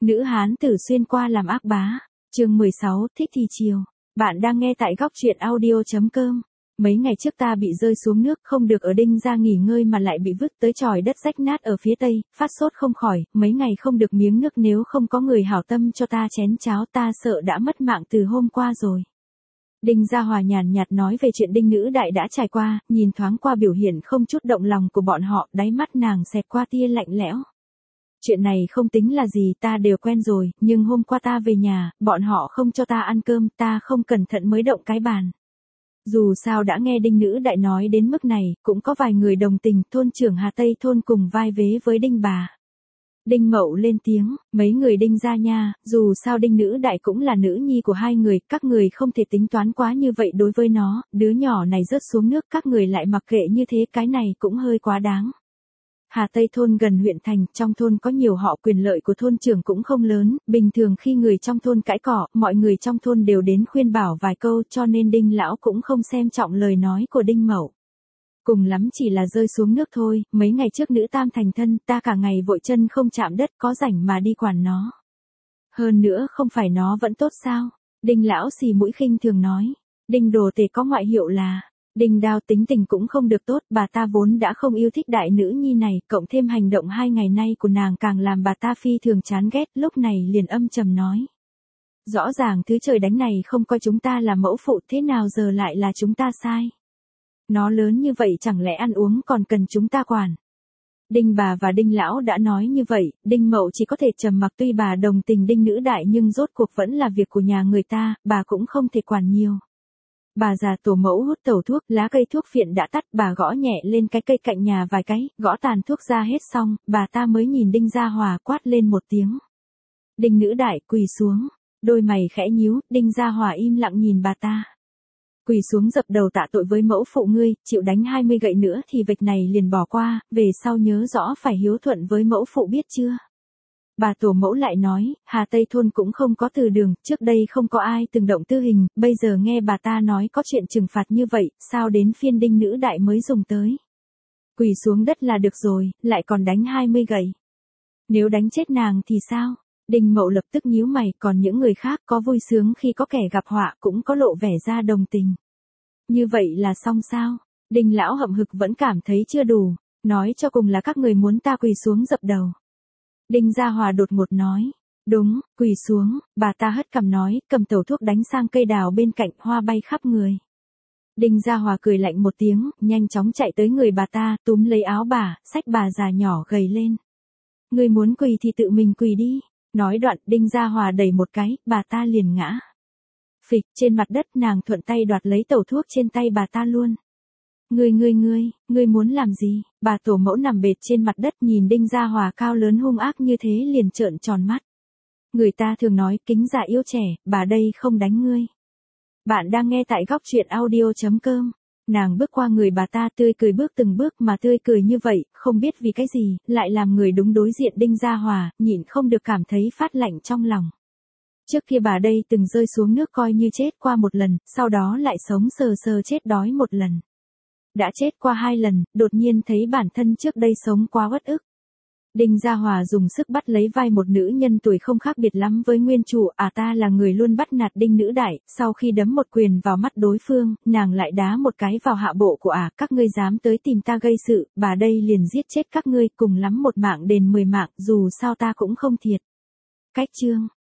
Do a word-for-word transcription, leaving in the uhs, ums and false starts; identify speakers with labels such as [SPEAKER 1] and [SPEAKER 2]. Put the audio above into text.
[SPEAKER 1] Nữ hán tử xuyên qua làm ác bá. Chương mười sáu, thích thì chiều. Bạn đang nghe tại góc truyện audio chấm com. Mấy ngày trước ta bị rơi xuống nước, không được ở Đinh Gia nghỉ ngơi mà lại bị vứt tới chòi đất rách nát ở phía tây, phát sốt không khỏi, mấy ngày không được miếng nước, nếu không có người hảo tâm cho ta chén cháo ta sợ đã mất mạng từ hôm qua rồi. Đinh Gia Hòa nhàn nhạt nói về chuyện Đinh Nữ Đại đã trải qua, nhìn thoáng qua biểu hiện không chút động lòng của bọn họ, đáy mắt nàng xẹt qua tia lạnh lẽo. Chuyện này không tính là gì, ta đều quen rồi, nhưng hôm qua ta về nhà, bọn họ không cho ta ăn cơm, ta không cẩn thận mới động cái bàn. Dù sao đã nghe Đinh Nữ Đại nói đến mức này, cũng có vài người đồng tình, thôn trưởng Hà Tây thôn cùng vai vế với Đinh bà. Đinh Mậu lên tiếng, mấy người Đinh gia nha, dù sao Đinh Nữ Đại cũng là nữ nhi của hai người, các người không thể tính toán quá như vậy đối với nó, đứa nhỏ này rớt xuống nước các người lại mặc kệ như thế, cái này cũng hơi quá đáng. Hà Tây thôn gần huyện thành, trong thôn có nhiều họ, quyền lợi của thôn trưởng cũng không lớn, bình thường khi người trong thôn cãi cọ, mọi người trong thôn đều đến khuyên bảo vài câu, cho nên Đinh lão cũng không xem trọng lời nói của Đinh Mậu. Cùng lắm chỉ là rơi xuống nước thôi, mấy ngày trước nữ tam thành thân, ta cả ngày vội chân không chạm đất, có rảnh mà đi quản nó. Hơn nữa không phải nó vẫn tốt sao? Đinh lão xì mũi khinh thường nói. Đinh đồ tể có ngoại hiệu là Đinh Đao, tính tình cũng không được tốt, bà ta vốn đã không yêu thích đại nữ nhi này, cộng thêm hành động hai ngày nay của nàng càng làm bà ta phi thường chán ghét, lúc này liền âm trầm nói. Rõ ràng thứ trời đánh này không coi chúng ta là mẫu phụ, thế nào giờ lại là chúng ta sai? Nó lớn như vậy chẳng lẽ ăn uống còn cần chúng ta quản? Đinh bà và Đinh lão đã nói như vậy, Đinh Mậu chỉ có thể trầm mặc, tuy bà đồng tình Đinh Nữ Đại nhưng rốt cuộc vẫn là việc của nhà người ta, bà cũng không thể quản nhiều. Bà già tổ mẫu hút tẩu thuốc, lá cây thuốc phiện đã tắt, bà gõ nhẹ lên cái cây cạnh nhà vài cái, gõ tàn thuốc ra hết xong, bà ta mới nhìn Đinh Gia Hòa quát lên một tiếng. Đinh Nữ Đại, quỳ xuống. Đôi mày khẽ nhíu, Đinh Gia Hòa im lặng nhìn bà ta. Quỳ xuống dập đầu tạ tội với mẫu phụ ngươi, chịu đánh hai mươi gậy nữa thì vạch này liền bỏ qua, về sau nhớ rõ phải hiếu thuận với mẫu phụ biết chưa? Bà tổ mẫu lại nói, Hà Tây thôn cũng không có từ đường, trước đây không có ai từng động tư hình, bây giờ nghe bà ta nói có chuyện trừng phạt như vậy, sao đến phiên Đinh Nữ Đại mới dùng tới. Quỳ xuống đất là được rồi, lại còn đánh hai mươi gậy. Nếu đánh chết nàng thì sao? Đinh Mậu lập tức nhíu mày, còn những người khác có vui sướng khi có kẻ gặp họa cũng có lộ vẻ ra đồng tình. Như vậy là xong sao? Đinh lão hậm hực vẫn cảm thấy chưa đủ, nói cho cùng là các người muốn ta quỳ xuống dập đầu. Đinh Gia Hòa đột ngột nói, đúng, quỳ xuống, bà ta hất cằm nói, cầm tẩu thuốc đánh sang cây đào bên cạnh, hoa bay khắp người. Đinh Gia Hòa cười lạnh một tiếng, nhanh chóng chạy tới người bà ta, túm lấy áo bà, xách bà già nhỏ gầy lên. Người muốn quỳ thì tự mình quỳ đi. Nói đoạn, Đinh Gia Hòa đẩy một cái, bà ta liền ngã. Phịch, trên mặt đất, nàng thuận tay đoạt lấy tẩu thuốc trên tay bà ta luôn. Ngươi ngươi ngươi, ngươi muốn làm gì? Bà tổ mẫu nằm bệt trên mặt đất nhìn Đinh Gia Hòa cao lớn hung ác như thế liền trợn tròn mắt. Người ta thường nói kính già yêu trẻ, bà đây không đánh ngươi. Bạn đang nghe tại góc truyện audio chấm com. Nàng bước qua người bà ta tươi cười bước từng bước mà tươi cười như vậy, không biết vì cái gì, lại làm người đúng đối diện Đinh Gia Hòa, nhịn không được cảm thấy phát lạnh trong lòng. Trước kia bà đây từng rơi xuống nước coi như chết qua một lần, sau đó lại sống sờ sờ chết đói một lần. Đã chết qua hai lần, đột nhiên thấy bản thân trước đây sống quá uất ức. Đinh Gia Hòa dùng sức bắt lấy vai một nữ nhân tuổi không khác biệt lắm với nguyên chủ, à ta là người luôn bắt nạt Đinh Nữ Đại, sau khi đấm một quyền vào mắt đối phương, nàng lại đá một cái vào hạ bộ của à, các ngươi dám tới tìm ta gây sự, bà đây liền giết chết các ngươi, cùng lắm một mạng đền mười mạng, dù sao ta cũng không thiệt. Cách chương